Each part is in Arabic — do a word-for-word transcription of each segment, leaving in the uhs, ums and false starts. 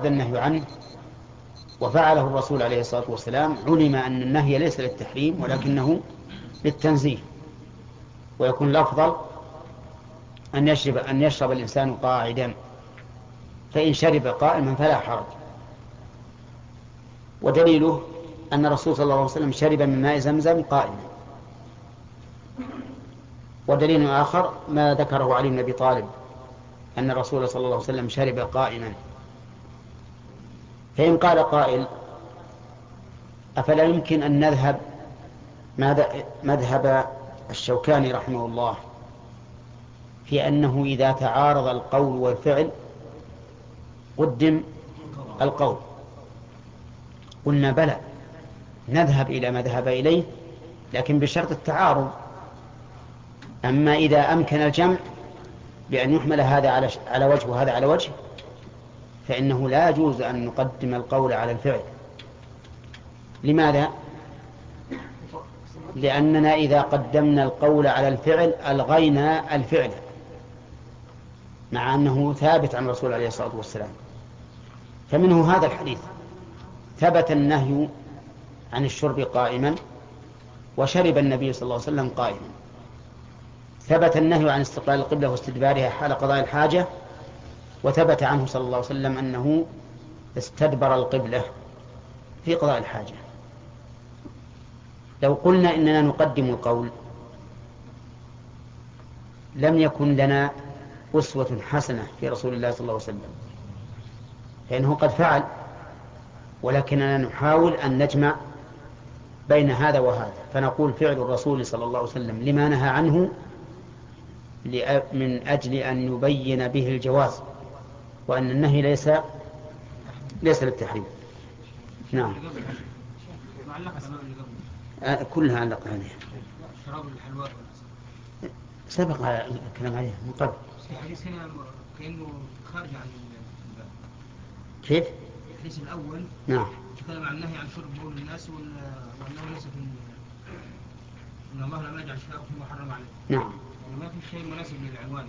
ورد النهي عنه وفعله الرسول عليه الصلاة والسلام، علم أن النهي ليس للتحريم ولكنه للتنزيه، ويكون الأفضل أن يشرب, أن يشرب الإنسان قاعدا، فإن شرب قائما فلا حرج. ودليله أن الرسول صلى الله عليه وسلم شرب من ماء زمزم قائما. ودليل آخر ما ذكره علي بن أبي طالب أن الرسول صلى الله عليه وسلم شرب قائما. فإن قال قائل أفلا يمكن أن نذهب مذهب الشوكاني رحمه الله في أنه إذا تعارض القول والفعل قدم القول؟ قلنا بلى، نذهب إلى ما ذهب إليه لكن بشرط التعارض. أما إذا أمكن الجمع بأن يحمل هذا على وجه وهذا على وجه فإنه لا يجوز أن نقدم القول على الفعل. لماذا؟ لأننا إذا قدمنا القول على الفعل ألغينا الفعل، مع أنه ثابت عن الرسول عليه الصلاة والسلام. فمنه هذا الحديث ثبت النهي عن الشرب قائما وشرب النبي صلى الله عليه وسلم قائما. ثبت النهي عن استقبال القبلة واستدبارها حال قضاء الحاجة، وثبت عنه صلى الله عليه وسلم أنه استدبر القبلة في قضاء الحاجة. لو قلنا إننا نقدم القول لم يكن لنا أسوة حسنة في رسول الله صلى الله عليه وسلم، فإنه قد فعل، ولكننا نحاول أن نجمع بين هذا وهذا، فنقول فعل الرسول صلى الله عليه وسلم لما نهى عنه من أجل أن يبين به الجواز، وأن النهي ليس ليس للتحريم. نعم. آه كلها علق عليها. شراب الحلوى سبق الكلام عليها من قبل. الحديث هنا كأنه خارج عن الباب. كيف؟ الحديث الأول نعم تكلم عن النهي عن شرب بول الناس وأنه ليس في إن الله لم يجعل شفاءه فيما حرم عليه. نعم. وما في شيء مناسب للعنوان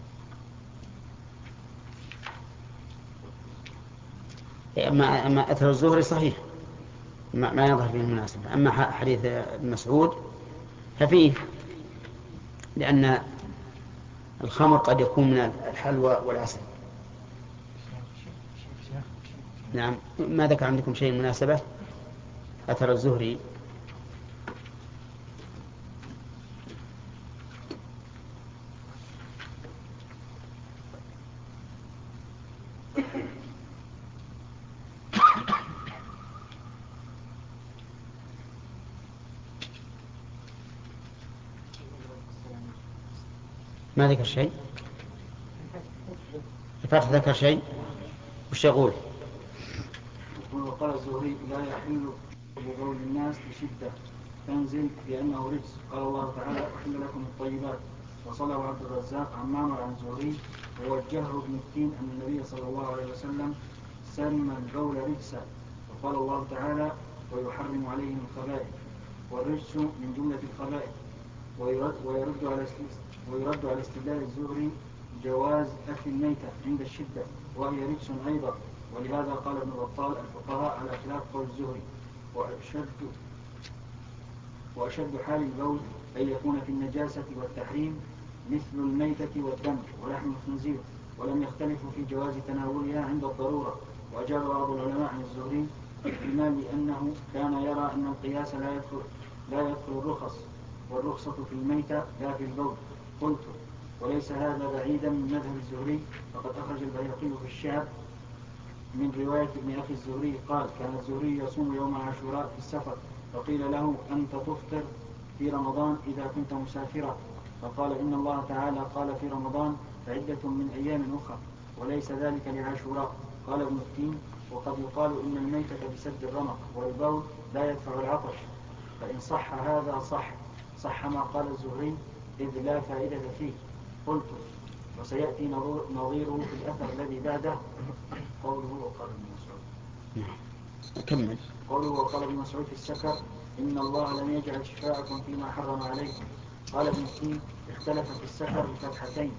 يعني. أما أما أثر الزهري صحيح ما, ما يظهر فيه المناسبة. أما حديث ابن مسعود ففيه، لأن الخمر قد يكون من الحلوى والعسل. نعم. ما ذكر عندكم شيء مناسبة أثر الزهري؟ ما ذكر شيء؟ الفتح ذكر شيء؟ وش يقول؟ وقال الزهري لا يحل بقول الناس بشدة تنزل لأنه رجس. قال الله تعالى أحل لكم الطيبات. وصله عبد الرزاق عن معمر عن الزهري ووجهه ابن التين أن النبي صلى الله عليه وسلم سمى البول رجسا. وقال الله تعالى ويحرم عليهم الخبائث، والرجس من جملة الخبائث. ويرد, ويرد على ويرد على استدلال الزهري جواز أكل الميتة عند الشدة وهي رجس أيضا. ولهذا قال ابن بطال الفقهاء على خلاف قول الزهري. وأشد, وأشد حال البول أن يكون في النجاسة والتحريم مثل الميتة والدم ولحم الخنزير، ولم يختلفوا في جواز تناولها عند الضرورة. وأجاب بعض العلماء عن الزهري احتمال لأنه كان يرى أن القياس لا يدخل, لا يدخل الرخص، والرخصة في الميتة لا في البول. قلت وليس هذا بعيدا من مذهب الزهري، فقد أخرج البيهقي في الشعب من رواية ابن أخي الزهري قال كان الزهري يصوم يوم عاشوراء في السفر، فقيل له أنت تفطر في رمضان إذا كنت مسافرا، فقال إن الله تعالى قال في رمضان فعدة من أيام أخرى وليس ذلك لعاشوراء. قال ابن التين وقد يقال إن الميتة بسد الرمق والبول لا يدفع العطش، فإن صح هذا صح صح ما قال الزهري إذ لا فائدة فيه. قلت وسيأتي نظيره في الأثر الذي بعده قوله وقال ابن مسعود. كمل. قوله وقال ابن مسعود في السكر إن الله لم يجعل شفاءكم فيما حرم عليكم. قال ابن التين اختلف في السكر بفتحتين،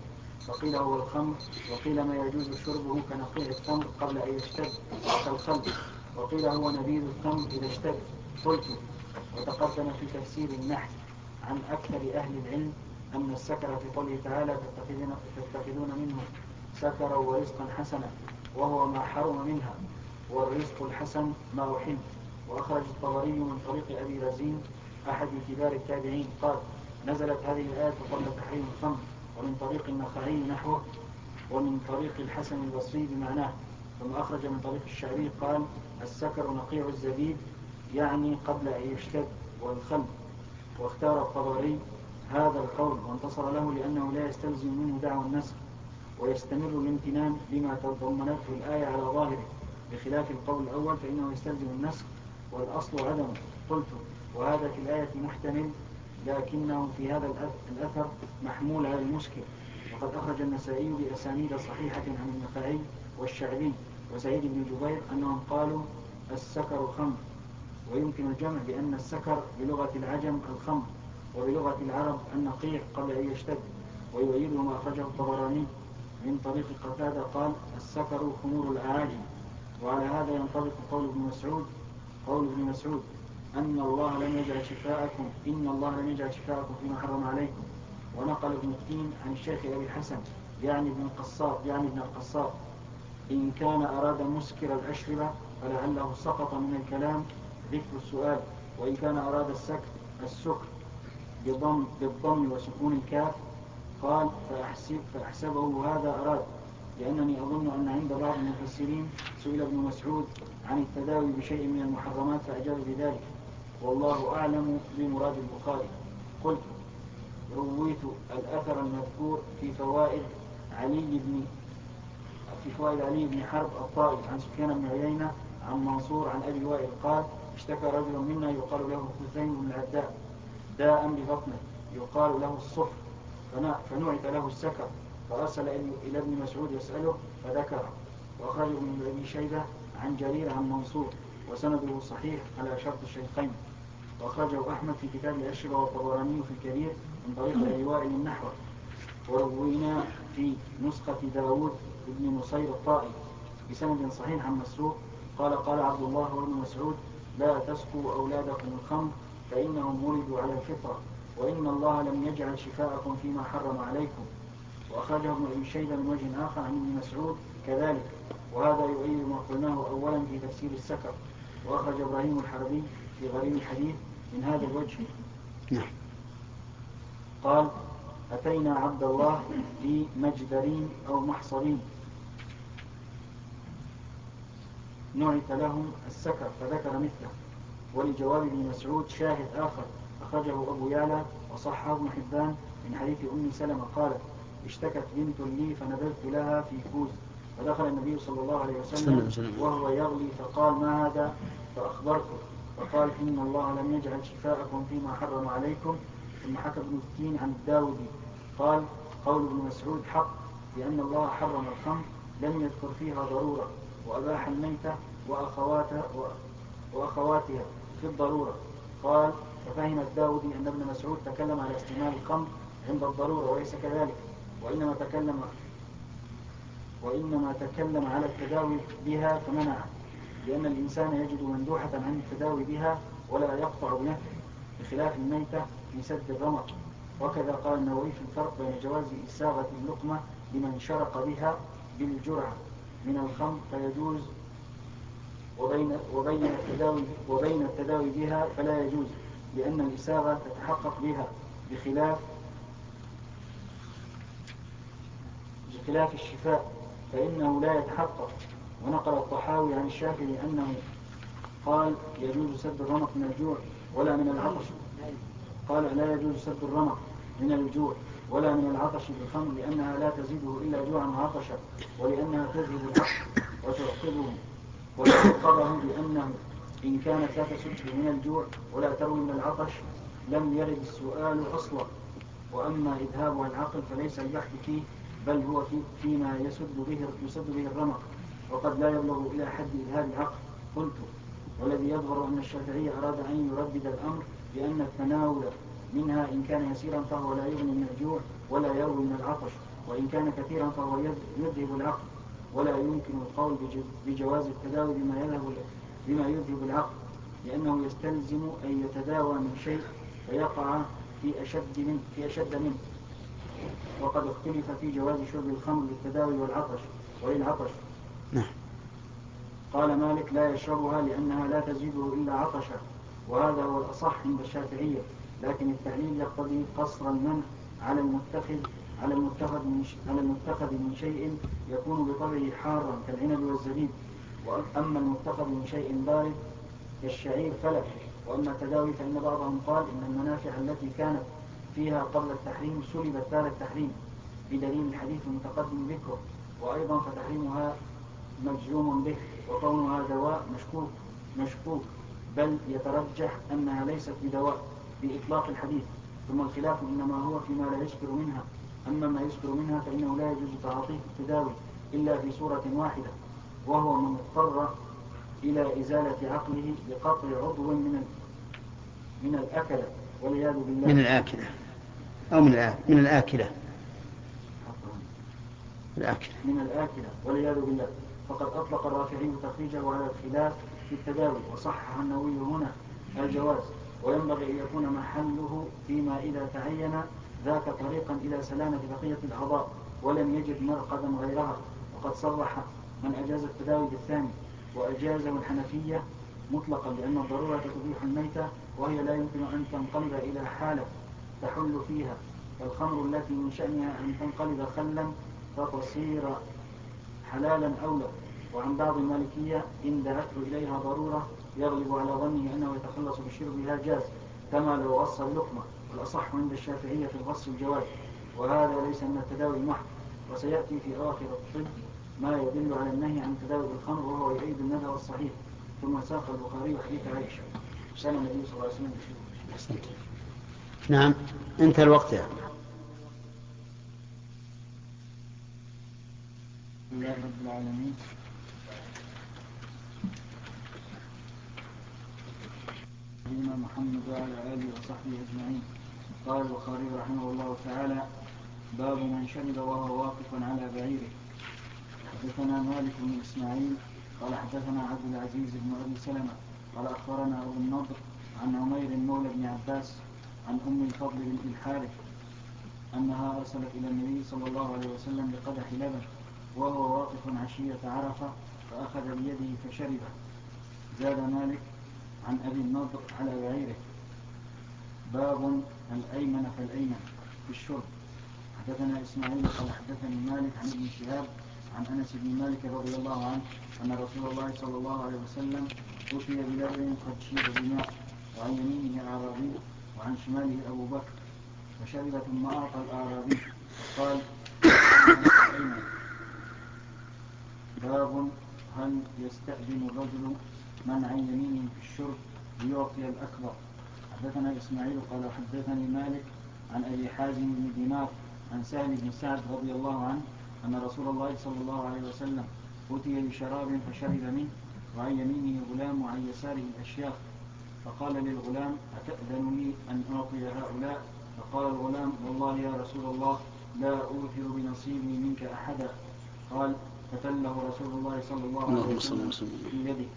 وقيل هو الخمر، وقيل ما يجوز شربه كنقيع التمر قبل أن يشتد كالخل، وقيل هو نبيذ التمر إذا اشتد. قلت: وتقدم في تفسير النحل عن أكثر أهل العلم أن السكر في قوله تعالى تتخذون, تتخذون منه سكرا ورزقا حسنا، وهو ما حرم منها، والرزق الحسن ما أحب. وأخرج الطبري من طريق أبي رزين أحد كبار التابعين قال: نزلت هذه الآية قبل تحريم الخمر. ومن طريق النخعي نحوه، ومن طريق الحسن البصري بمعناه. ثم أخرج من طريق الشعبي قال: السكر نقيع الزبيب، يعني قبل أن يشتد، والخل. واختار الطبري هذا القول وانتصر له لأنه لا يستلزم منه دعوى النسخ، ويستمر الامتنان بما تضمنته الآية على ظاهره، بخلاف القول الأول فإنه يستلزم النسخ والأصل عدمه. قلت: وهذا في الآية محتمل، لكنه في هذا الأثر محمول على المشكل. وقد أخرج النسائي بأسانيد صحيحة عن النخعي والشعبي وسعيد بن جبير أنهم قالوا: السكر خمر. ويمكن الجمع بأن السكر بلغة العجم الخمر، وبلغة العرب النقيع قبل أن يشتد. ويؤيد ما أخرجه الطبراني من طريق قتادة قال: السكر خمور الأعاجم. وعلى هذا ينطبق قول ابن مسعود قول ابن مسعود أن الله لم يجعل شفاءكم إن الله لم يجعل شفاءكم فيما حرم عليكم. ونقل ابن التين عن الشيخ أبي الحسن يعني ابن القصاب يعني ابن القصاب إن كان أراد مسكر الأشربة فلعله سقط من الكلام ذكر السؤال، وإن كان أراد السكر السكر بضم, بالضم وسكون الكاف قال فأحسب فأحسبه هذا أراد، لأنني أظن أن عند بعض المفسرين سئل ابن مسعود عن التداوي بشيء من المحرمات فأجاب بذلك، والله أعلم بمراد البخاري. قلت: رويت الأثر المذكور في فوائد علي بن في فوائد علي بن حرب الطائي عن سفيان بن عيينة عن منصور عن أبي وائل قال: اشتكى رجل منا يقال له خثيم بن العداء داء ببطنه يقال له الصفر، فنعت له السكر، فأرسل إلى ابن مسعود يسأله فذكره. وأخرج ابن أبي شيبة عن جرير عن منصور وسنده صحيح على شرط الشيخين. وأخرجه أحمد في كتاب الأشربة والطبراني في الكبير من طريق أبي وائل النحو. وروينا في نسخة داود بن نصير الطائي بسند صحيح عن مسروق قال: قال عبد الله وابن مسعود: لا تسقوا أولادكم الخمر فإنهم ولدوا على الفطرة، وإن الله لم يجعل شفاءكم فيما حرم عليكم. وأخرجه ابن أبي شيبة من وجه آخر عن ابن مسعود كذلك، وهذا يؤيد ما قلناه أولا في تفسير السكر. وأخرج إبراهيم الحربي في غريب الحديث من هذا الوجه قال: أتينا عبد الله في مجدرين أو محصرين نعت لهم السكر فذكر مثله. ولجواب ابن مسعود شاهد آخر أخرجه أبو يعلى وصححه ابن حبان من حديث أم سلمة قالت: اشتكت بنت لي فنبذت لها في كوز، فدخل النبي صلى الله عليه وسلم وهو يغلي فقال: ما هذا؟ فأخبرته فقال: إن الله لم يجعل شفاءكم فيما حرم عليكم. ثم حكى ابن التين عن الداودي قال: قول ابن مسعود حق، لأن الله حرم الخمر لم يذكر فيها ضرورة، وأباح الميتة وأخواتها, وأخواتها في الضرورة. قال: ففهم الداودي أن ابن مسعود تكلم على استعمال الخمر عند الضرورة وليس كذلك، وإنما تكلم وإنما تكلم على التداوي بها فمنعه، لأن الإنسان يجد مندوحة عن التداوي بها ولا يقطع بنفسه، بخلاف الميتة في سد الرمق. وكذا قال النووي في الفرق بين جواز إساغة اللقمة لمن شرق بها بالجرعة من الخمر فيجوز، وبين, وبين, التداوي وبين التداوي بها فلا يجوز، لأن الإساغة تتحقق بها بخلاف بخلاف الشفاء فإنه لا يتحقق. ونقل الطحاوي عن الشافعي أنه قال: يجوز سد الرمق من الجوع ولا من العطش. قال: لا يجوز سد الرمق من الجوع ولا من العطش بالخمر، لأنها لا تزيده إلا جوعا وعطشا، ولأنها تذهب العقل وتعقبه. وتعقبه بأنه إن كانت لا تسد من الجوع ولا تروي من العطش لم يرد السؤال أصلا. وأما إذهابها العقل فليس البحث فيه، بل هو في فيما يسد به, يسد به الرمق، وقد لا يبلغ إلى حد إذهاب العقل. قلت: والذي يظهر أن الشافعي أراد أن يردد الأمر بأن التناول منها إن كان يسيرا فهو لا يغني من الجوع ولا يروي من العطش، وإن كان كثيرا فهو يذهب العقل، ولا يمكن القول بجواز التداوي بما يذهب بما يذهب العقل، لأنه يستلزم أن يتداوى من شيء فيقع في أشد منه, في أشد منه. وقد اختلف في جواز شرب الخمر للتداوي والعطش وللعطش. نعم. قال مالك لا يشربها لأنها لا تزيده إلا عطشا، وهذا هو الأصح عند الشافعية، لكن التحليل يقتضي قصر المنع على المتخذ على المتخذ من على المتخذ من شيء يكون بطبعه حارا كالعنب والزبيب، وأما المتخذ من شيء بارد كالشعير فلا. وأما التداوي فإن بعضهم قال إن المنافع التي كانت فيها قبل التحريم سلبت بعد التحريم بدليل الحديث المتقدم ذكره، وأيضا فتحريمها مجزوم به، وكونها دواء مشكوك مشكوك بل يترجح أنها ليست بدواء بإطلاق الحديث. ثم الخلاف إنما هو فيما لا يسكر منها، أما ما يسكر منها فإنه لا يجوز تعاطيه التداوي إلا في صورة واحدة، وهو من اضطر إلى إزالة عقله بقطع عضو من من الأكلة والعياذ بالله. من الآكلة أو من الآكلة من الآكلة الآكلة من الآكلة والعياذ بالله. فقد أطلق الرافعي تخريجه على الخلاف في التداوي، وصحح النووي هنا الجواز، وينبغي أن يكون محله فيما إذا تعين ذاك طريقا إلى سلامة بقية الأعضاء ولم يجد مرقدا غيرها. وقد صرح من أجاز التداوي بالثاني، وأجازه الحنفية مطلقا، لأن الضرورة تبيح الميتة، وهي لا يمكن أن تنقلب إلى حالة تحل فيها، فالخمر التي من شأنها أن تنقلب خلا فتصير حلالا أولى. وعن بعض المالكية إن دعته إليها ضرورة يغلب على ظنه أنه يتخلص بشربها جاز، كما لو غص اللقمة. والأصح عند الشافعية في الغص الجواز، وهذا ليس من التداوي المحض. وسيأتي في أواخر الطب ما يدل على النهي عن التداوي بالخمر، وهو يعيد المذهب الصحيح. ثم ساق البخاري حديث عائشة سنة النبي صلى الله عليه وسلم بشربه. نعم، انتهى الوقت يعني. لله رب العالمين. سيدنا محمد وعلى آله وصحبه أجمعين. قال البخاري رحمه الله تعالى: باب من شرب وهو واقف على بعيره. حدثنا مالك بن إسماعيل قال حدثنا عبد العزيز بن أبي سلمة قال أخبرنا أبو النضر عن عمير مولى بن عباس عن أم الفضل بنت الحارث أنها أرسلت إلى النبي صلى الله عليه وسلم بقدح لبن وهو واقف عشية عرفة، فأخذ بيده فشربه. زاد مالك عن أبي النضر على بعيره. باب الأيمن فالأيمن في الشرب. حدثنا إسماعيل قال حدثني مالك عن ابن شهاب عن أنس بن مالك رضي الله عنه أن رسول الله صلى الله عليه وسلم أتي بلبن قد شيب بماء، وعن يمينه أعرابي وعن شماله أبو بكر، فشرب ثم أعطى الأعرابي وقال: الأيمن. باب هل يستأذن الرجل من عن يمينه في الشرب ليعطي الأكبر. حدثنا إسماعيل قال حدثني مالك عن أبي حازم بن دينار عن سهل بن سعد رضي الله عنه أن رسول الله صلى الله عليه وسلم أتي بشراب فشرب منه، وعن يمينه غلام وعن يساره الأشياخ، فقال للغلام: أتأذن لي أن أعطي هؤلاء؟ فقال الغلام: والله يا رسول الله لا أوثر بنصيبي منك أحدا. قال: فتله رسول الله صلى الله عليه وسلم في يده.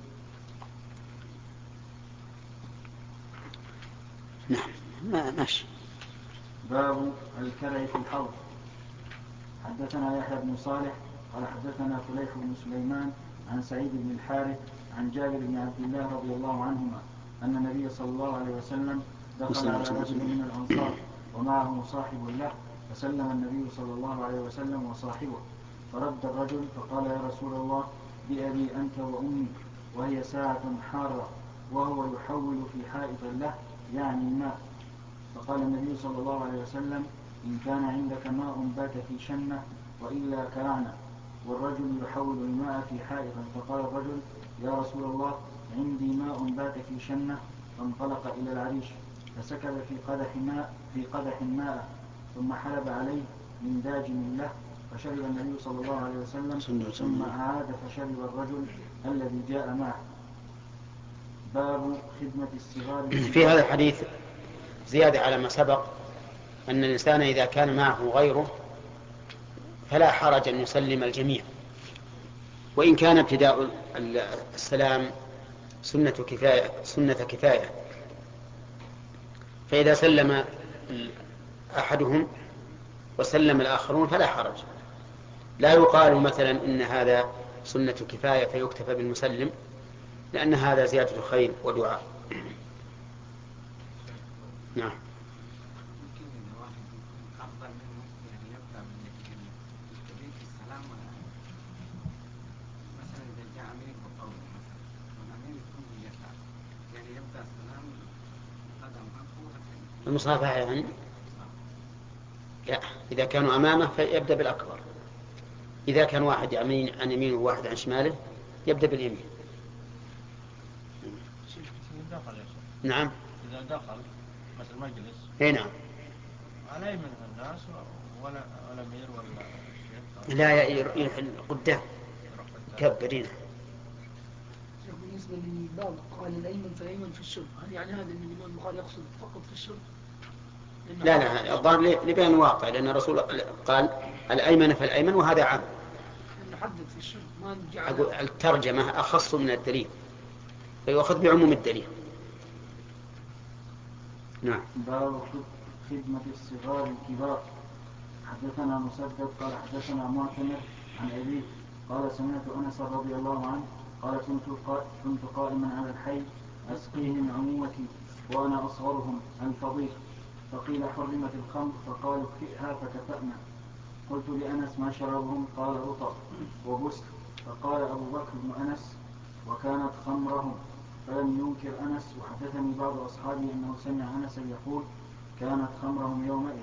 نعم ماشي. باب الكرع في الحوض. حدثنا يحيى بن صالح قال حدثنا فليح بن سليمان عن سعيد بن الحارث عن جابر بن عبد الله رضي الله عنهما أن النبي صلى الله عليه وسلم دخل على رجل من الأنصار ومعه صاحب له، فسلم النبي صلى الله عليه وسلم وصاحبه، فرد الرجل فقال: يا رسول الله بأبي أنت وأمي، وهي ساعة حارة، وهو يحول في حائط له يعني الماء. فقال النبي صلى الله عليه وسلم: إن كان عندك ماء بات في شنة وإلا كرعنا. والرجل يحول الماء في حائط. فقال الرجل: يا رسول الله عندي ماء بات في شنة. فانطلق إلى العريش فسكب في قدح ماء في قدح ماء ثم حلب عليه من داجن له، فشرب النبي صلى الله عليه وسلم ثم أعاد فشرب الرجل الذي جاء معه. باب خدمة الصغار. في هذا الحديث زيادة على ما سبق، أن الإنسان إذا كان معه غيره فلا حرج أن يسلم الجميع، وإن كان ابتداء السلام سنة كفاية, سنة كفاية. فإذا سلم أحدهم وسلم الآخرون فلا حرج. لا يقال مثلا إن هذا سنة كفاية فيكتفى بالمسلم، لأن هذا زيادة خير ودعاء. نعم. المصافحة يعني لا، إذا كانوا أمامه فيبدأ بالأكبر، إذا كان واحد يمين عن يمينه وواحد عن شماله يبدأ باليمين. نعم. إذا دخل مثل مجلس اي نعم عليه من الناس ولا ولا مير ولا شيء، لا يرحل قدام كبرين. بالنسبة لباب قال الأيمن فالأيمن في الشرب، هل يعني هذا أن الإمام البخاري يقصد فقط في الشرب؟ لا لا، الظاهر لبيان واقع، لأن الرسول قال الأيمن فالأيمن وهذا عام. نحدد في الشرب ما نجعل. أقول الترجمة أخص من الدليل فيؤخذ بعموم الدليل. نعم. باب خدمة الصغار الكبار. حدثنا مسدد قال حدثنا معتمر عن أبيه قال سمعت أنس رضي الله عنه قال كنت, كنت قائما على الحي أسقيهم عمومتي وأنا أصغرهم الفضيح، فقيل حرمت الخمر فقالوا اكفئها فكفأنا. قلت لأنس ما شربهم؟ قال رطب وبسك. فقال أبو بكر بن أنس وكانت خمرهم، فلم ينكر أنس. وحدثني بعض أصحابي أنه سمع أنسا يقول كانت خمرهم يومئذ.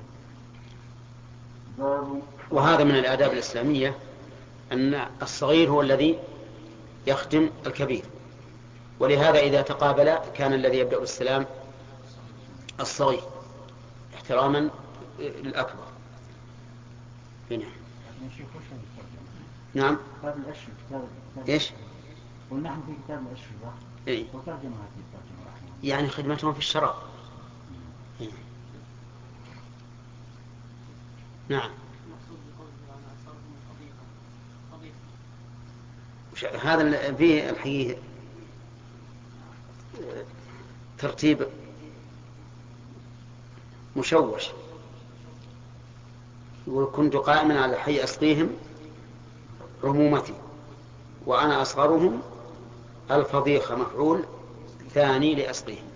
باب. وهذا من الآداب الإسلامية أن الصغير هو الذي يخدم الكبير، ولهذا إذا تقابل كان الذي يبدأ بالسلام الصغير احتراما للأكبر. هنا. نعم. كتاب الأشهر. إيش؟ ونحن في كتاب الأشهر. إيه؟ وترجمة هذه الترجمة رحمه الله. يعني خدمتهم في الشراب. هنا. نعم. هذا فيه الحقيقة ترتيب مشوش. وكنت قائما على الحي أسقيهم عمومتي وأنا أصغرهم الفضيخة مفعول ثاني لأسقيهم.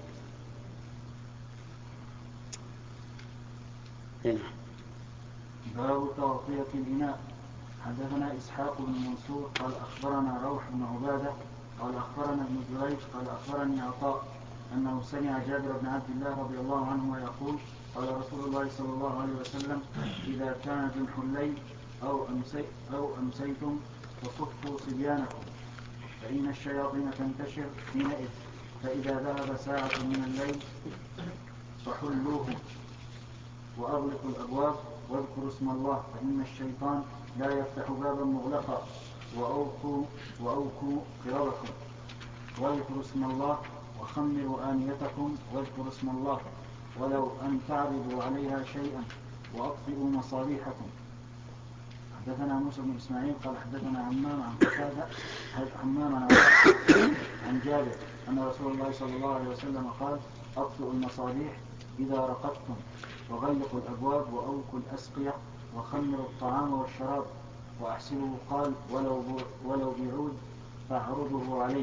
هنا. باب تغطية الإناء. حدثنا إسحاق بن منصور قال أخبرنا روح بن عبادة قال أخبرنا ابن جريج قال أخبرني عطاء أنه سمع جابر بن عبد الله رضي الله عنهما يقول قال رسول الله صلى الله عليه وسلم إذا كان جنح الليل أو, أمسي أو أمسيتم فصفوا صبيانكم فإن الشياطين تنتشر حينئذ، فإذا ذهب ساعة من الليل فحلوهم وأغلقوا الأبواب واذكروا اسم الله فإن الشيطان لا يفتح بابا مغلقا، وأوقوا, وأوقوا قربكم واذكروا اسم الله وخمروا آنيتكم واذكروا اسم الله ولو أن تعرضوا عليها شيئا وأطفئوا مصابيحكم. حدثنا موسى بن إسماعيل قال حدثنا عمام عن قتادة عمام عن عن جابر أن رسول الله صلى الله عليه وسلم قال أطفئوا المصابيح إذا رقدتم وغلقوا الأبواب وأوقوا الأسقية وخمروا الطعام والشراب وأحسنوا قال ولو, ولو بعود فاعرضه عليه.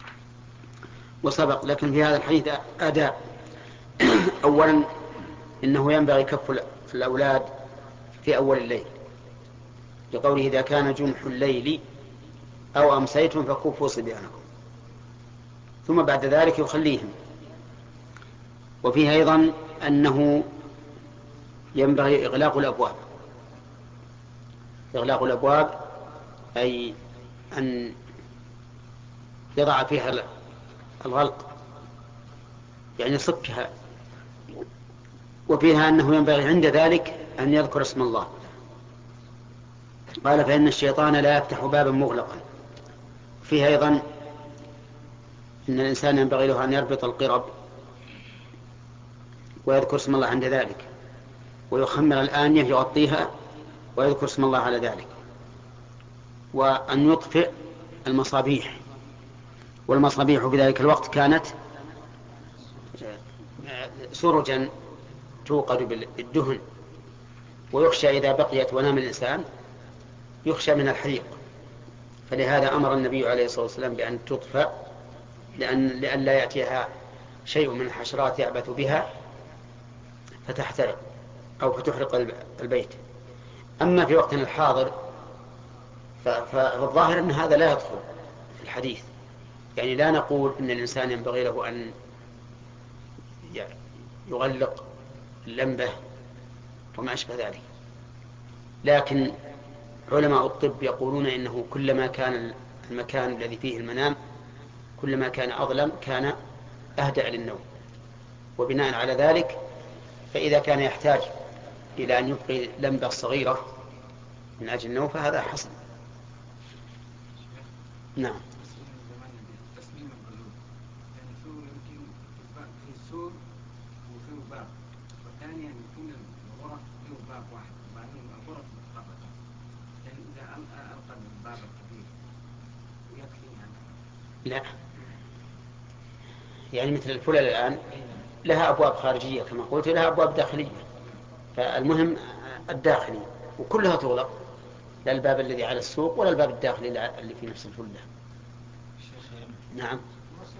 وسبق لكن في هذا الحديث آداب. أولا إنه ينبغي كف الأولاد في أول الليل لقوله إذا كان جنح الليل أو أمسيتم فكفوا صبيانكم، ثم بعد ذلك يخليهم. وفيه أيضا أنه ينبغي إغلاق الأبواب. إغلاق الأبواب أي أن يضع فيها الغلق يعني يصكها. وفيها أنه ينبغي عند ذلك أن يذكر اسم الله. قال فإن الشيطان لا يفتح بابا مغلقا. فيها أيضا إن الإنسان ينبغي له أن يربط القرب ويذكر اسم الله عند ذلك، ويخمر الآنية يغطيها ويذكر اسم الله على ذلك. وأن يطفئ المصابيح، والمصابيح في ذلك الوقت كانت سرجا توقد بالدهن، ويخشى إذا بقيت ونام الإنسان يخشى من الحريق، فلهذا أمر النبي عليه الصلاة والسلام بأن تطفأ لأن لئلا يأتيها شيء من الحشرات يعبث بها فتحترق أو فتحرق البيت. أما في وقتنا الحاضر فالظاهر أن هذا لا يدخل في الحديث، يعني لا نقول أن الإنسان ينبغي له أن يغلق اللمبة وما أشبه ذلك، لكن علماء الطب يقولون إنه كلما كان المكان الذي فيه المنام كلما كان أظلم كان أهدأ للنوم، وبناء على ذلك فإذا كان يحتاج إلى أن يبقي لمبة صغيرة من أجل النوم فهذا حسن. نعم. تصميم القلوب يعني سور يمكن في السور وفيه باب، والثاني أن يكون الغرف فيه باب واحد وبعدين الغرف متطابقة، يعني إذا ألقى الباب الكبير يكفي يعني. لا، يعني مثل الفلل الآن لها أبواب خارجية كما قلت، لها أبواب داخلية، فالمهم الداخلي وكلها تغلق، لا الباب الذي على السوق ولا الباب الداخلي اللي في نفس الفلة. نعم.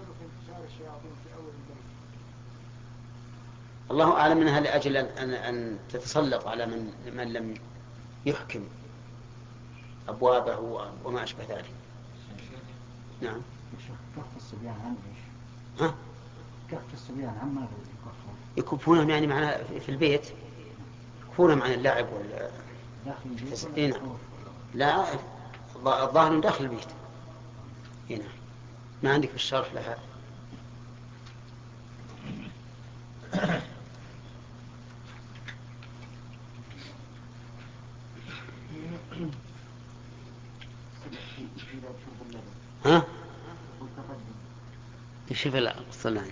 الله أعلم منها لأجل أن, أن تتسلط على من, من لم يحكم أبوابه وما أشبه ذلك. نعم. كف الصبيان عن ايش؟ ها؟ كف الصبيان عن ماذا يكفون؟ يكفونهم يعني معنا في البيت، يكفونهم عن اللعب وال داخل البيت ولا هنا؟ لا، الظاهر داخل البيت هنا، ما عندك في الشرح لها. ها؟ شوف الصلاة.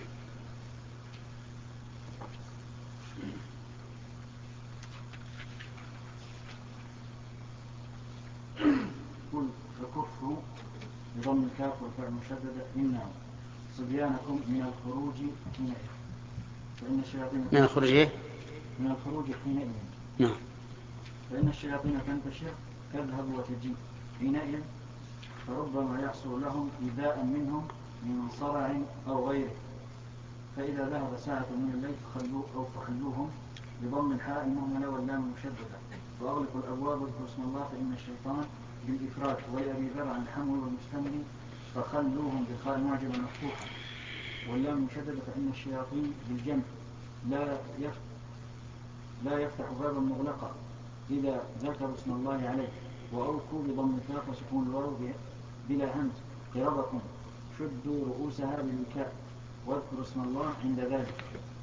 قل فكفوا بضم الكاف والفاء المشددة إنه صبيانكم من الخروج حينئذ، فإن الشياطين من الخروج إيه؟ من الخروج حينئذ. نعم. فإن الشياطين تنتشر تذهب وتجيء حينئذ، فربما يحصل لهم إيذاء منهم من صرع أو غيره، فإذا ذهب ساعة من الليل فخلوا أو فخلوهم بضم الحاء المهملة واللام المشددة، وأغلقوا الأبواب واذكروا اسم الله فإن الشيطان بالإفراد، ولأبي ذر عن الحمل والمستمر فخلوهم بالخاء المعجمة المفتوحة واللام المشددة، فإن الشياطين بالجمع لا يفتح لا يفتح بابا مغلقا إذا ذكروا اسم الله عليه، وأوفوا بضم الكاف وسكون الواو بلا همز قربكم شدوا رؤوسها بالوكاء واذكروا اسم الله عند ذلك.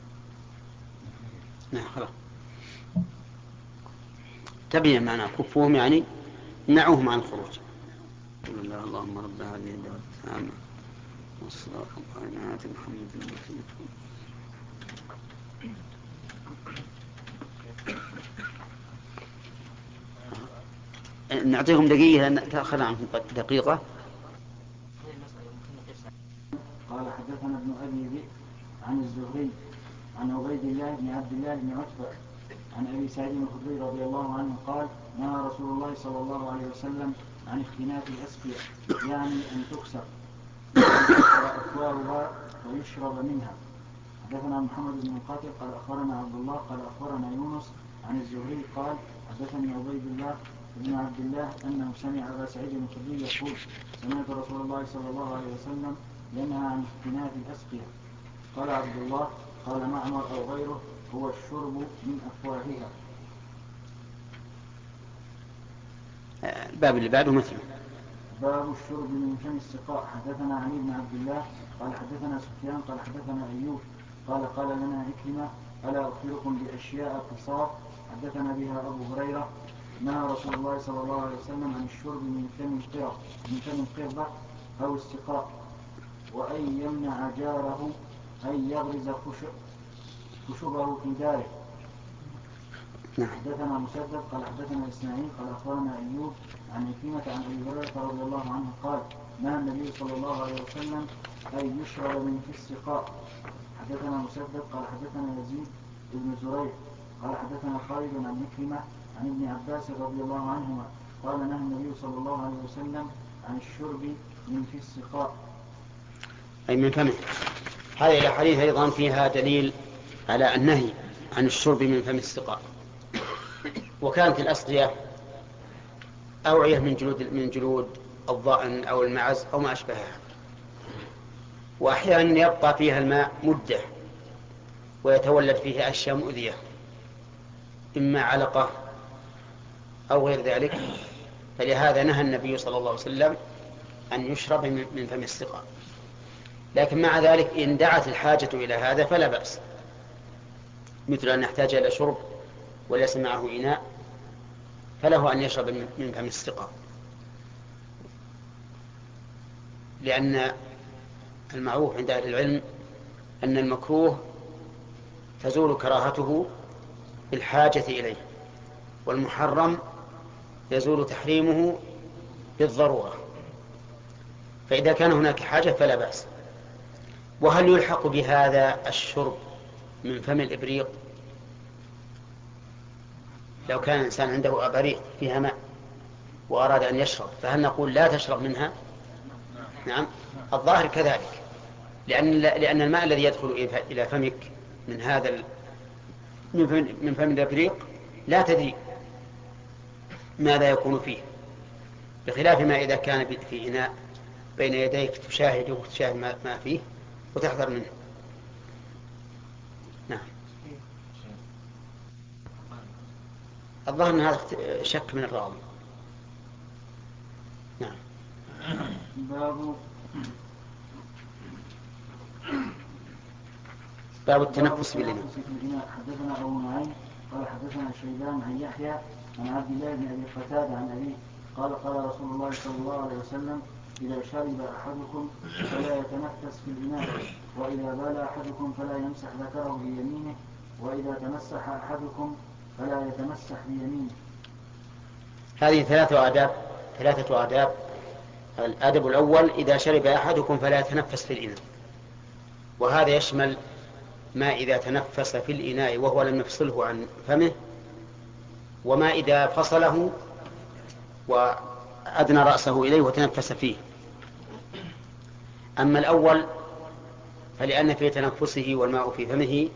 نعم خلاص. تبين معنى كفوهم يعني منعوهم عن الخروج. الله اللهم رب هذه الدعوة التامة والصلاة والقائمة محمد نعطيهم دقيقة تأخذ عنهم دقيقة. قال حدثنا ابن أبي ذئب عن الزهري عن عبيد الله بن عبد الله بن عتبة عن أبي سعيد الخدري رضي الله عنه قال نهى رسول الله صلى الله عليه وسلم عن اختناق الأسقية، يعني أن تكسر أكوابها ويشرب منها. حدثنا محمد بن القاتل قال أخبرنا عبد الله قال أخبرنا يونس عن الزهري قال حدثني عبيد الله بن عبد الله أنه سمع أبا سعيد الخدري يقول سمعت رسول الله صلى الله عليه وسلم ينهى عن اختناق الأسقية. قال عبد الله قال معمر أو غيره هو الشرب من أفواهها. الباب اللي بعده مثله باب الشرب من فم السقاء. حدثنا علي بن عبد الله قال حدثنا سفيان قال حدثنا أيوب قال قال لنا عكرمة ألا أخبركم بأشياء قصار حدثنا بها أبو هريرة نهى رسول الله صلى الله عليه وسلم عن الشرب من فم القرب من فم القربة أو السقاء، وأن يمنع جاره أن يغرز خشبه في داره. نعم. حدثنا مسدد قال حدثنا إسماعيل قال أخبرنا أيوب عن عكرمة عن أبي هريرة رضي الله عنه قال نهى النبي صلى الله عليه وسلم أن يشرب من في السقاء. حدثنا مسدد قال حدثنا يزيد بن زريع قال حدثنا خالد عن عكرمة عن ابن عباس رضي الله عنهما قال نهى النبي صلى الله عليه وسلم عن الشرب من في السقاء أي من فمه. هذه الأحاديث أيضا فيها دليل على النهي عن الشرب من فم السقاء. وكانت الأسقية أوعية من جلود من جلود الضأن أو المعز أو ما أشبهها، وأحيانا يبقى فيها الماء مدة ويتولد فيه أشياء مؤذية إما علقة أو غير ذلك، فلهذا نهى النبي صلى الله عليه وسلم أن يشرب من فم السقاء. لكن مع ذلك إن دعت الحاجة إلى هذا فلا بأس، مثل أن يحتاج إلى شرب وليس معه إناء فله أن يشرب من فم السقاء، لأن المعروف عند أهل العلم أن المكروه تزول كراهته بالحاجة إليه، والمحرم يزول تحريمه بالضرورة، فإذا كان هناك حاجة فلا بأس. وهل يلحق بهذا الشرب من فم الإبريق؟ لو كان الإنسان عنده أباريق فيها ماء وأراد أن يشرب فهل نقول لا تشرب منها؟ نعم، الظاهر كذلك، لأن لأن الماء الذي يدخل إلى فمك من هذا من فم الإبريق لا تدري ماذا يكون فيه، بخلاف ما إذا كان في إناء بين يديك تشاهده وتشاهد ما فيه وتحذر منه. نعم. الظاهر أن هذا شك من الراوي. نعم. باب باب التنفس بالإناء. حدثنا أبو نعيم قال حدثنا شيبان عن يحيى عن عبد الله بن أبي قتادة عن أبيه قال قال رسول الله صلى الله عليه وسلم إذا شرب أحدكم فلا يتنفس في الإناء، وإذا بال أحدكم فلا يمسح ذكره بيمينه، وإذا تمسح أحدكم فلا يتمسح بيمينه. هذه ثلاثة آداب ثلاثة آداب. الأدب الأول إذا شرب أحدكم فلا يتنفس في الإناء، وهذا يشمل ما إذا تنفس في الإناء وهو لم يفصله عن فمه، وما إذا فصله وأدنى رأسه إليه وتنفس فيه. أما الأول فلأن في تنفسه والماء في فمه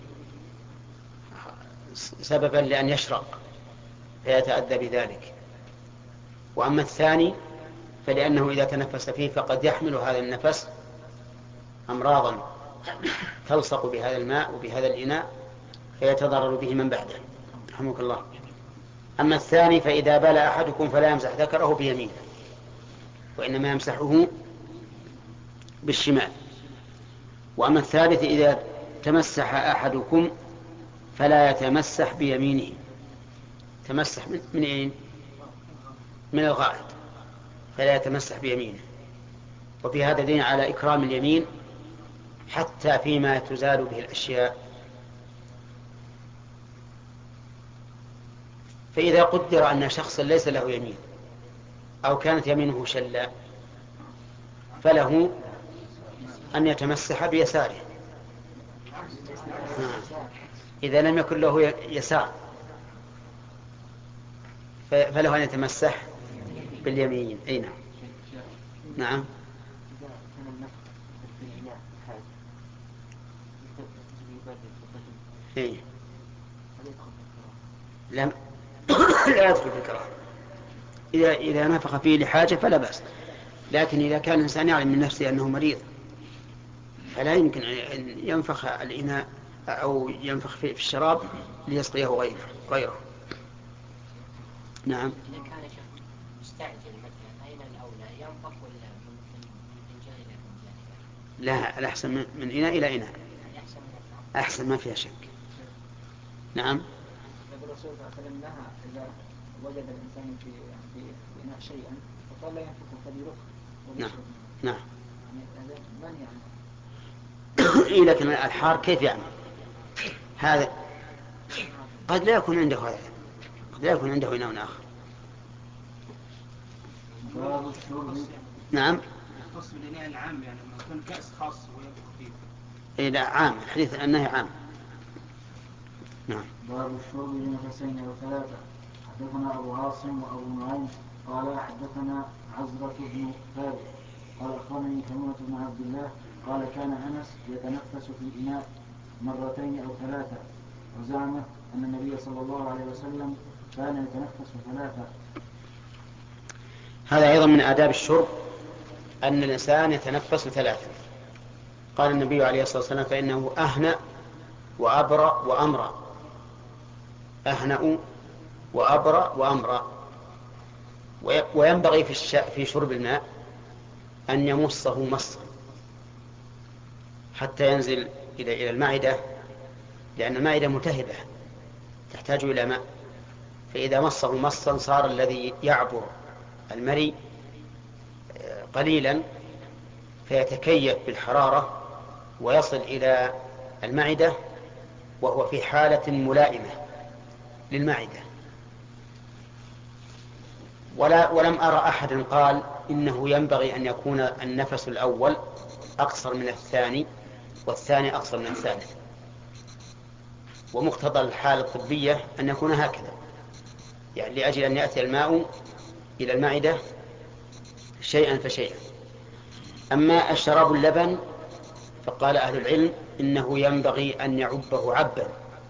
سببا لأن يشرق فيتأذى بذلك، وأما الثاني فلأنه إذا تنفس فيه فقد يحمل هذا النفس أمراضا تلصق بهذا الماء وبهذا الإناء فيتضرر به من بعده، رحمك الله. أما الثاني فإذا بال أحدكم فلا يمسح ذكره بيمينه، وإنما يمسحه بالشمال. وأما الثالث إذا تمسح أحدكم فلا يتمسح بيمينه، تمسح من, من أين؟ من الغائط، فلا يتمسح بيمينه. وفي هذا دين على إكرام اليمين حتى فيما تزال به الأشياء. فإذا قدر أن شخصا ليس له يمين أو كانت يمينه شلاء فله أن يتمسح بيساره. إذا لم يكن له يسار فله أن يتمسح باليمين. أي نعم. نعم. إيه؟ لا لا يدخل في الكراهة. إذا إذا نفخ فيه لحاجة فلا بأس، لكن إذا كان الإنسان يعلم من نفسه أنه مريض فلا يمكن أن ينفخ الإناء أو ينفخ في الشراب ليسقيه غيره غيره. نعم. إذا كان شخص مستعجل مثلا أين الأولى ينفخ ولا من فنجان إلى فنجان؟ لا، الأحسن من إناء إلى إناء، أحسن ما فيها شك. نعم. الرسول صلى الله عليه وسلم نهى إذا وجد الإنسان في في إناء شيئا فقال لا ينفخ فليرخ. نعم نعم. يعني هذا منهي عنه. إيه، لكن الحار كيف يعني؟ هذا قد لا يكون عنده هذا لا يكون عنده إناء آخر. باب الشرب. نعم. يختص بالإناء العام يعني لما يكون كأس خاص ويبقى خفيف. إيه لا عام، الحديث أنه عام. نعم. باب الشرب بنفسين أو ثلاثة. حدثنا أبو عاصم وأبو نعيم قال حدثنا عزرة بن ثابت قال أخبرني كلمة بن عبد الله قال كان أنس يتنفس في إناء مرتين أو ثلاثة، وزعم أن النبي صلى الله عليه وسلم كان يتنفس ثلاثة. هذا أيضا من آداب الشرب أن الإنسان يتنفس ثلاثة. قال النبي عليه الصلاة والسلام فإنه أهنأ وأبرأ وأمرأ. أهنأ وأبرأ وأمرأ. وينبغي في, في شرب الماء أن يمصه مصا حتى ينزل إلى إلى المعدة، لأن المعدة ملتهبة تحتاج إلى ماء، فإذا مصه مصا صار الذي يعبر المري قليلا فيتكيف بالحرارة ويصل إلى المعدة وهو في حالة ملائمة للمعدة. ولا ولم أرى أحد قال إنه ينبغي أن يكون النفس الأول أقصر من الثاني والثاني أقصر من الثالث، ومقتضى الحالة الطبية أن يكون هكذا، يعني لأجل أن يأتي الماء إلى المعدة شيئا فشيئا. أما الشراب اللبن فقال أهل العلم إنه ينبغي أن يعبه عبا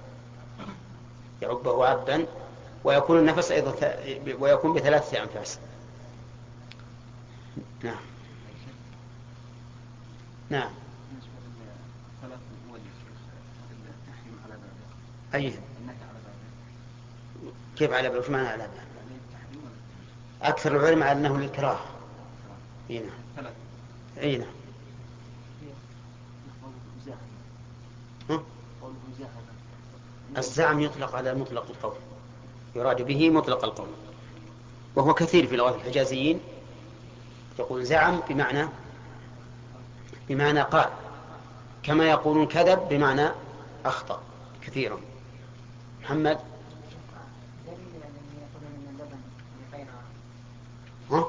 يعبه عبا ويكون النفس أيضا ويكون بثلاثة أنفاس. نعم. نعم. أيه. كيف على باب؟ وش معنى على باب؟ أكثر العلماء على أنه للكراهة. أي نعم. أي نعم. الزعم يطلق على مطلق القول، يراد به مطلق القول، وهو كثير في لغة الحجازيين يقول زعم بمعنى بمعنى قال، كما يقولون كذب بمعنى أخطأ كثيرا. محمد. ها؟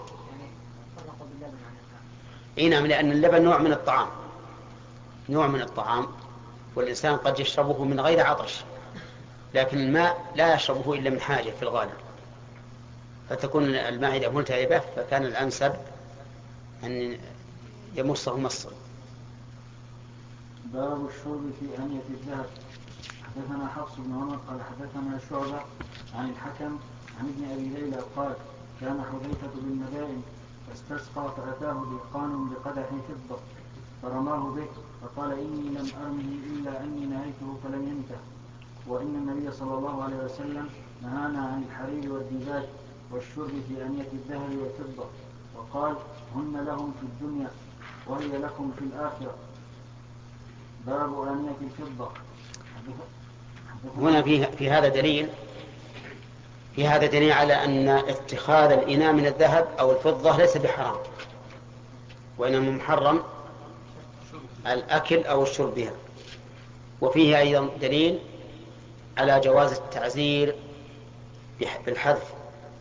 اي نعم، لأن اللبن نوع من الطعام نوع من الطعام والإنسان قد يشربه من غير عطش، لكن الماء لا يشربه إلا من حاجة في الغالب، فتكون المعدة ملتهبة، فكان الأنسب أن يمصه مصا. باب الشرب في أنية الذهب. حدثنا حفص بن عمر قال حدثنا شعبة عن الحكم عن ابن أبي ليلى قال كان حذيفة بالمدائن فاستسقى فأتاه دهقان بقدح فضة فرماه به فقال إني لم أرمه إلا أني نهيته فلم ينته، وإن النبي صلى الله عليه وسلم نهانا عن الحرير والديباج والشرب في أنية الذهب والفضة، وقال هن لهم في الدنيا وهي لكم في الآخرة. باب آنية الفضة. هنا في, في هذا دليل في هذا دليل على أن اتخاذ الإناء من الذهب أو الفضة ليس بحرام، وإنما محرم الأكل أو الشرب بها. وفيه أيضا دليل على جواز التعزير بالحذف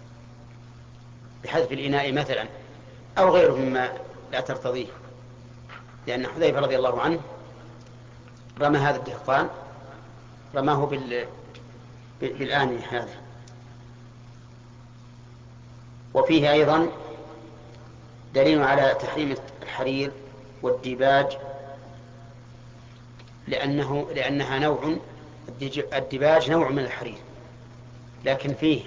بحذف الإناء مثلا أو غيره مما لا ترتضيه، لأن حذيفة رضي الله عنه رمى هذا الدهقان رماه بال... بالآنية هذا. وفيه أيضا دليل على تحريم الحرير والديباج، لأنه لأنها نوع الديباج نوع من الحرير، لكن فيه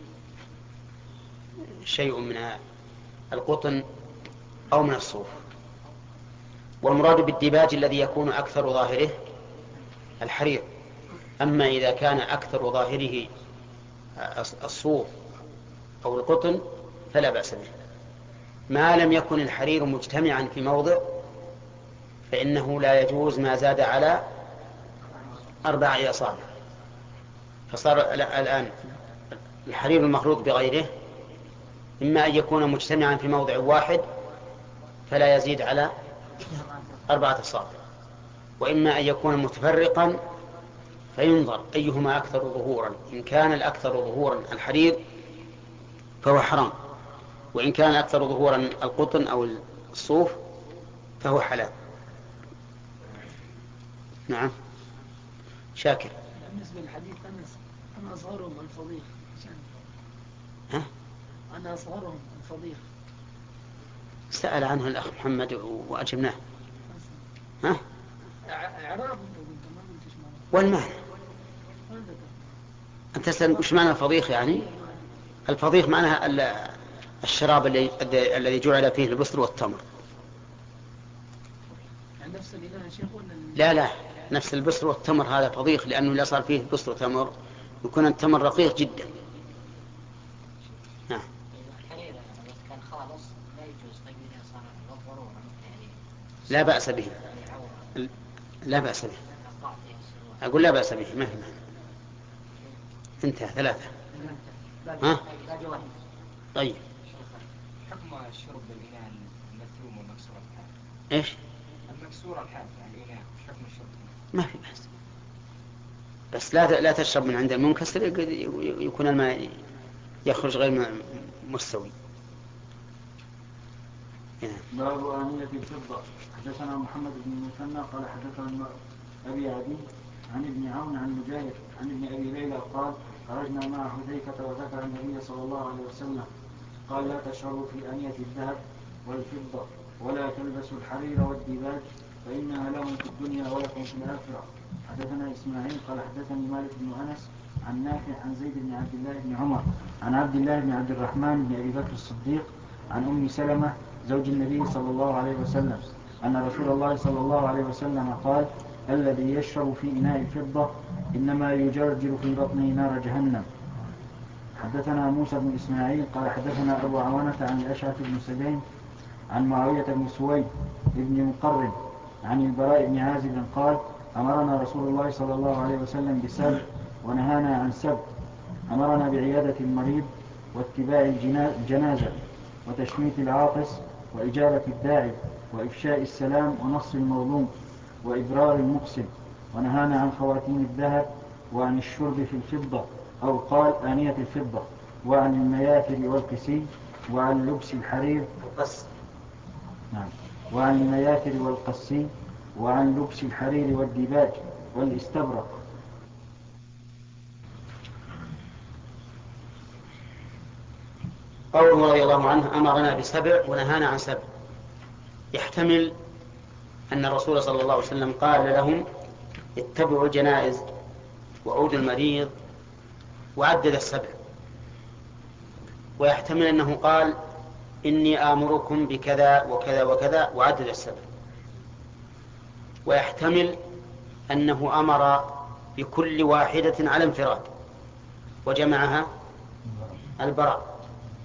شيء من القطن أو من الصوف. والمراد بالديباج الذي يكون أكثر ظاهره الحرير، أما إذا كان أكثر ظاهره الصوف أو القطن فلا بأس به، ما لم يكن الحرير مجتمعا في موضع فإنه لا يجوز ما زاد على أربع أصابع. فصار الآن الحرير المخلوط بغيره إما أن يكون مجتمعا في موضع واحد فلا يزيد على أربعة أصابع، وإما أن يكون متفرقا فينظر أيهما أكثر ظهورا. إن كان الأكثر ظهورا الحرير فهو حرام، وإن كان أكثر ظهورا القطن أو الصوف فهو حلال. نعم. شاكر. بالنسبة للحديث أنس أنا أصغرهم الفضيح. ها؟ أنا أصغرهم الفضيح. سأل عنه الأخ محمد وأجبناه. ها؟ إعراب والمعنى. أنت تسأل وش معنى الفضيخ؟ يعني الفضيخ معناها الشراب الذي الذي جعل فيه البصر والتمر. نفس الإله شيخ ولا؟ لا لا، نفس البصر والتمر هذا فضيخ، لأنه إذا صار فيه بصر وتمر يكون التمر رقيق جدا. نعم. كان خالص لا يجوز. طيب إذا صار ضرورة يعني لا بأس به. لا بأس به. أقول لا بأس به. ما في معنى. انتهى. ثلاثة. ها؟ طيب. حكم الشرب بالإناء المثوم والمكسور الحاد. إيش؟ المكسور الحاد يعني الإناء مش حكم الشرب؟ ما في بأس، بس لا لا تشرب من عند المنكسر، يكون الماء يخرج غير مستوي. باب آنية الفضة. حدثنا محمد بن المثنى قال حدثنا أبي عدي عن ابن عون عن مجاهد عن ابن أبي ليلى قال خرجنا مع حذيفة وذكر النبي صلى الله عليه وسلم قال لا تشربوا في آنية الذهب والفضة ولا تلبسوا الحرير والديباج فإنها لهم في الدنيا ولكم في الآخرة. حدثنا إسماعيل قال حدثني مالك بن أنس عن نافع عن زيد بن عبد الله بن عمر عن عبد الله بن عبد الرحمن بن أبي بكر الصديق عن أم سلمة زوج النبي صلى الله عليه وسلم أن رسول الله صلى الله عليه وسلم قال الذي يشرب في إناء الفضة إنما يجرجر في بطنه نار جهنم. حدثنا موسى بن إسماعيل قال حدثنا أبو عوانة عن الأشعث بن سليم عن معاوية بن سويد بن مقرن عن البراء بن عازب قال أمرنا رسول الله صلى الله عليه وسلم بسبع ونهانا عن سبع. أمرنا بعيادة المريض واتباع الجنازة وتشميت العاطس وإجابة الداعي وإفشاء السلام ونص المظلوم وإبرار المقسم. ونهانا عن خواتيم الذهب وعن الشرب في الفضة أو قال آنية الفضة وعن المياثر والقسي وعن لبس الحرير بس. نعم. وعن المياثر والقسي وعن لبس الحرير والديباج والاستبرق. قوله رضي الله عنه أمرنا بسبع ونهانا عن سبع، يحتمل أن الرسول صلى الله عليه وسلم قال لهم اتبعوا الجنائز وعودوا المريض وعدد السبع، ويحتمل أنه قال إني آمركم بكذا وكذا وكذا وعدد السبع، ويحتمل أنه أمر بكل واحدة على انفراد وجمعها البراء.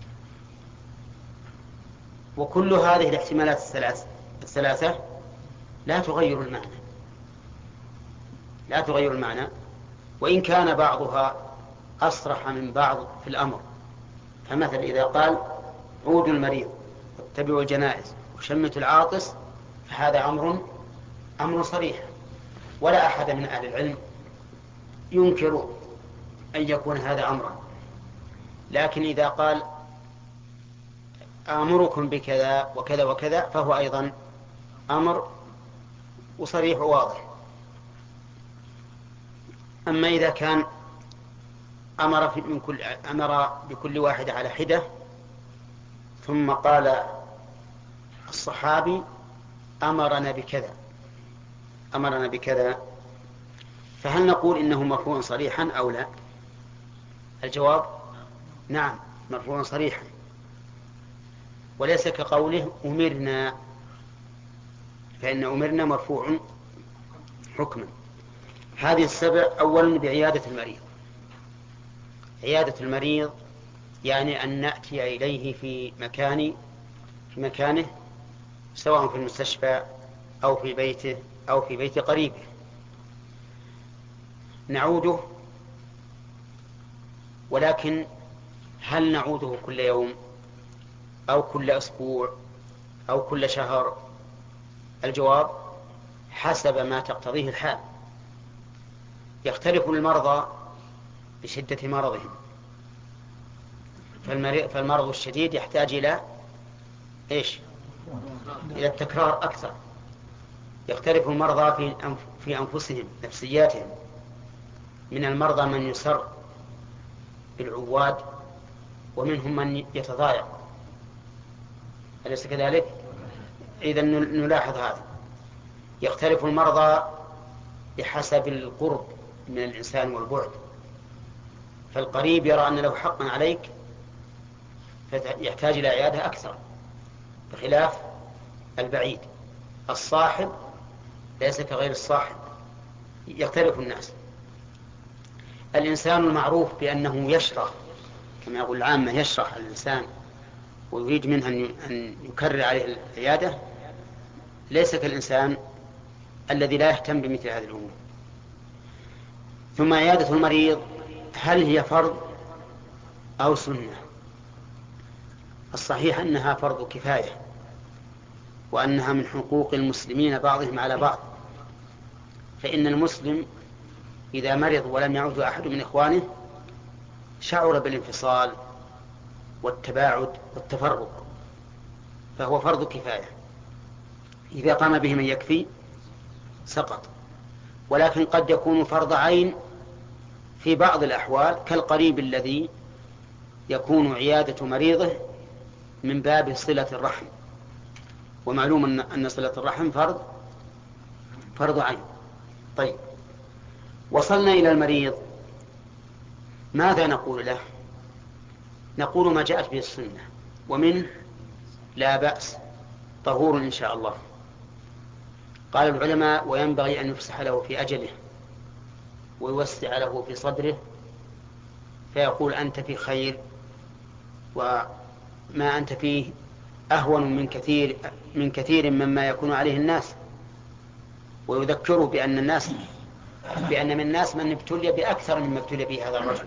وكل هذه الاحتمالات الثلاث الثلاثة لا تغير المعنى لا تغير المعنى وإن كان بعضها أصرح من بعض في الأمر. فمثل إذا قال عودوا المريض واتبعوا الجنائز وشمتوا العاطس فهذا أمر أمر صريح، ولا أحد من أهل العلم ينكر أن يكون هذا أمرا. لكن إذا قال آمركم بكذا وكذا وكذا فهو أيضا أمر وصريح وواضح. أما إذا كان أمر, في من كل أمر بكل واحدة على حدة ثم قال الصحابي أمرنا بكذا أمرنا بكذا فهل نقول إنه مرفوع صريحا أو لا؟ الجواب نعم، مرفوع صريحا، وليس كقوله أمرنا، فإن أمرنا مرفوع حكما. هذه السبع أولا بعيادة المريض. عيادة المريض يعني أن نأتي إليه في مكان في مكانه سواء في المستشفى أو في بيته أو في بيت قريبه، نعوده. ولكن هل نعوده كل يوم أو كل أسبوع أو كل شهر؟ الجواب حسب ما تقتضيه الحال. يختلف المرضى بشدة مرضهم، فالمرض الشديد يحتاج إلى إيش؟ إلى التكرار أكثر. يختلف المرضى في في أنفسهم نفسياتهم، من المرضى من يسر بالعواد ومنهم من يتضايق، أليس كذلك؟ إذن نلاحظ هذا. يختلف المرضى بحسب القرب من الإنسان والبعد، فالقريب يرى أن له حقا عليك فيحتاج إلى عيادة أكثر، بخلاف البعيد. الصاحب ليس كغير الصاحب، يختلف الناس. الإنسان المعروف بأنه يشرح، كما يقول العامة يشرح الإنسان ويريد منه أن يكرر عليه العيادة، ليس كالإنسان الذي لا يهتم بمثل هذه الأمور. ثم عيادة المريض هل هي فرض أو سنة؟ الصحيح أنها فرض كفاية، وأنها من حقوق المسلمين بعضهم على بعض، فإن المسلم إذا مرض ولم يعود أحد من إخوانه شعر بالانفصال والتباعد والتفرق، فهو فرض كفاية، إذا قام به من يكفي سقط. ولكن قد يكون فرض عين في بعض الأحوال، كالقريب الذي يكون عيادة مريضه من باب صلة الرحم، ومعلوم أن صلة الرحم فرض فرض عين. طيب، وصلنا إلى المريض، ماذا نقول له؟ نقول ما جاءت به السنة، ومنه لا بأس، طهور إن شاء الله. قال العلماء: وينبغي أن يفسح له في أجله ويوسع له في صدره، فيقول أنت في خير، وما أنت فيه أهون من كثير من كثير مما يكون عليه الناس، ويذكره بأن الناس بأن من الناس من ابتلي بأكثر مما ابتلي به هذا الرجل،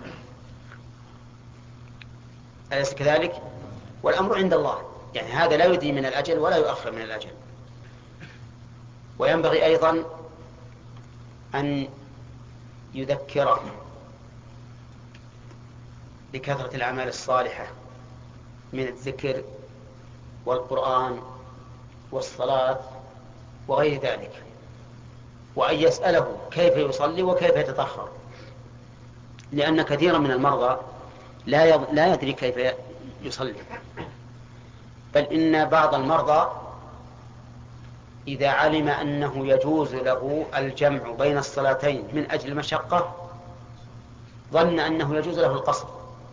أليس كذلك؟ والأمر عند الله، يعني هذا لا يدي من الأجل ولا يؤخر من الأجل. وينبغي أيضا أن يذكره بكثرة الأعمال الصالحة من الذكر والقرآن والصلاة وغير ذلك، وأن يسأله كيف يصلي وكيف يتطهر، لأن كثيرا من المرضى لا لا يدري كيف يصلي، بل إن بعض المرضى إذا علم أنه يجوز له الجمع بين الصلاتين من أجل المشقة ظن أنه يجوز له القصر،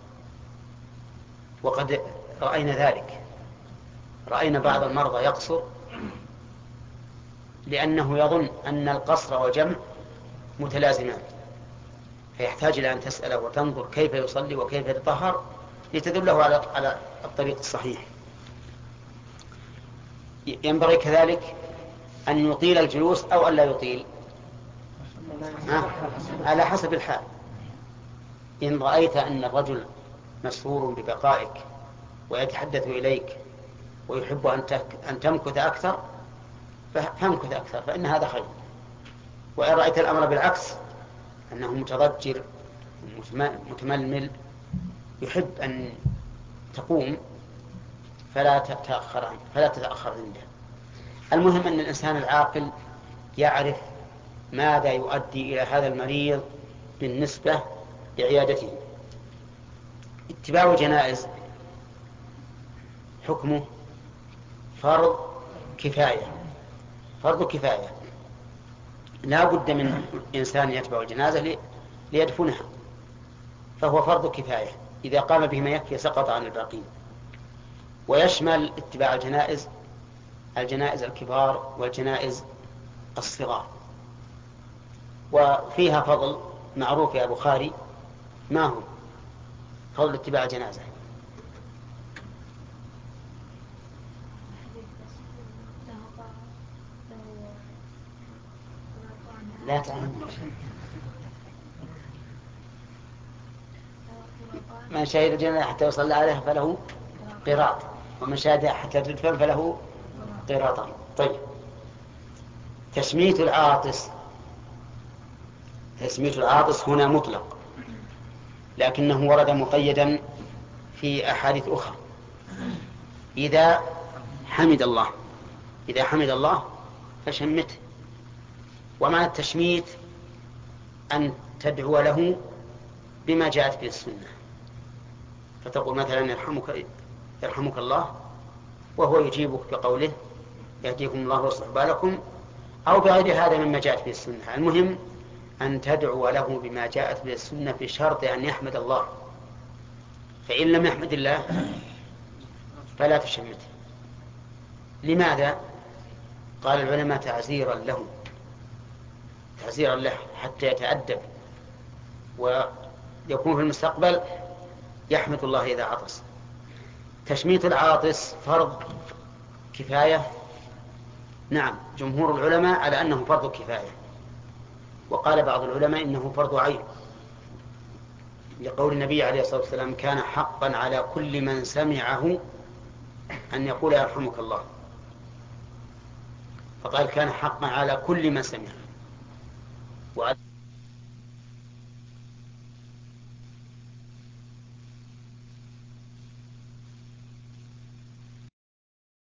وقد رأينا ذلك. رأينا بعض المرضى يقصر لأنه يظن أن القصر والجمع متلازمان، فيحتاج إلى أن تسأله وتنظر كيف يصلي وكيف يتطهر لتدله على على الطريق الصحيح. ينبغي كذلك أن يطيل الجلوس أو أن لا يطيل، على حسب الحال. إن رأيت أن الرجل مسرور ببقائك ويتحدث إليك ويحب أن تمكث أكثر فامكث أكثر، فإن هذا خير. وإن رأيت الأمر بالعكس، أنه متضجر متململ يحب أن تقوم، فلا تتأخر فلا تتأخر عنده. المهم أن الإنسان العاقل يعرف ماذا يؤدي إلى هذا المريض بالنسبة لعيادته. اتباع الجنائز حكمه فرض كفاية، فرض كفاية، لا بد من إنسان يتبع الجنازة ليدفنها، فهو فرض كفاية، إذا قام به ما يكفي سقط عن الباقين. ويشمل اتباع الجنائز الجنائز الكبار والجنائز الصغار. وفيها فضل معروف يا بخاري، ما هو فضل اتباع الجنازة؟ لا تعلم. من شهد الجنازة حتى يصلى عليها فله قراط، ومن شهدها حتى تدفن فله قراطان. طيب، تشميت العاطس تسمية العاطس هنا مطلق، لكنه ورد مقيدا في أحاديث أخرى. إذا حمد الله إذا حمد الله فشمته. ومعنى التشميت أن تدعو له بما جاءت به السنة، فتقول مثلا يرحمك, يرحمك الله، وهو يجيبك بقوله يهديكم الله ويصلح بالكم، أو بغير هذا مما جاءت به السنة. المهم أن تدعو له بما جاءت به السنة بشرط أن يحمد الله، فإن لم يحمد الله فلا تشمته. لماذا؟ قال العلماء تعزيرا له تعزيرا له حتى يتأدب ويكون في المستقبل يحمد الله إذا عطس. تشميت العاطس فرض كفاية، نعم، جمهور العلماء على أنه فرض كفاية، وقال بعض العلماء إنه فرض عين، لقول النبي عليه الصلاة والسلام كان حقا على كل من سمعه أن يقول يرحمك الله، فقال كان حقا على كل من سمعه.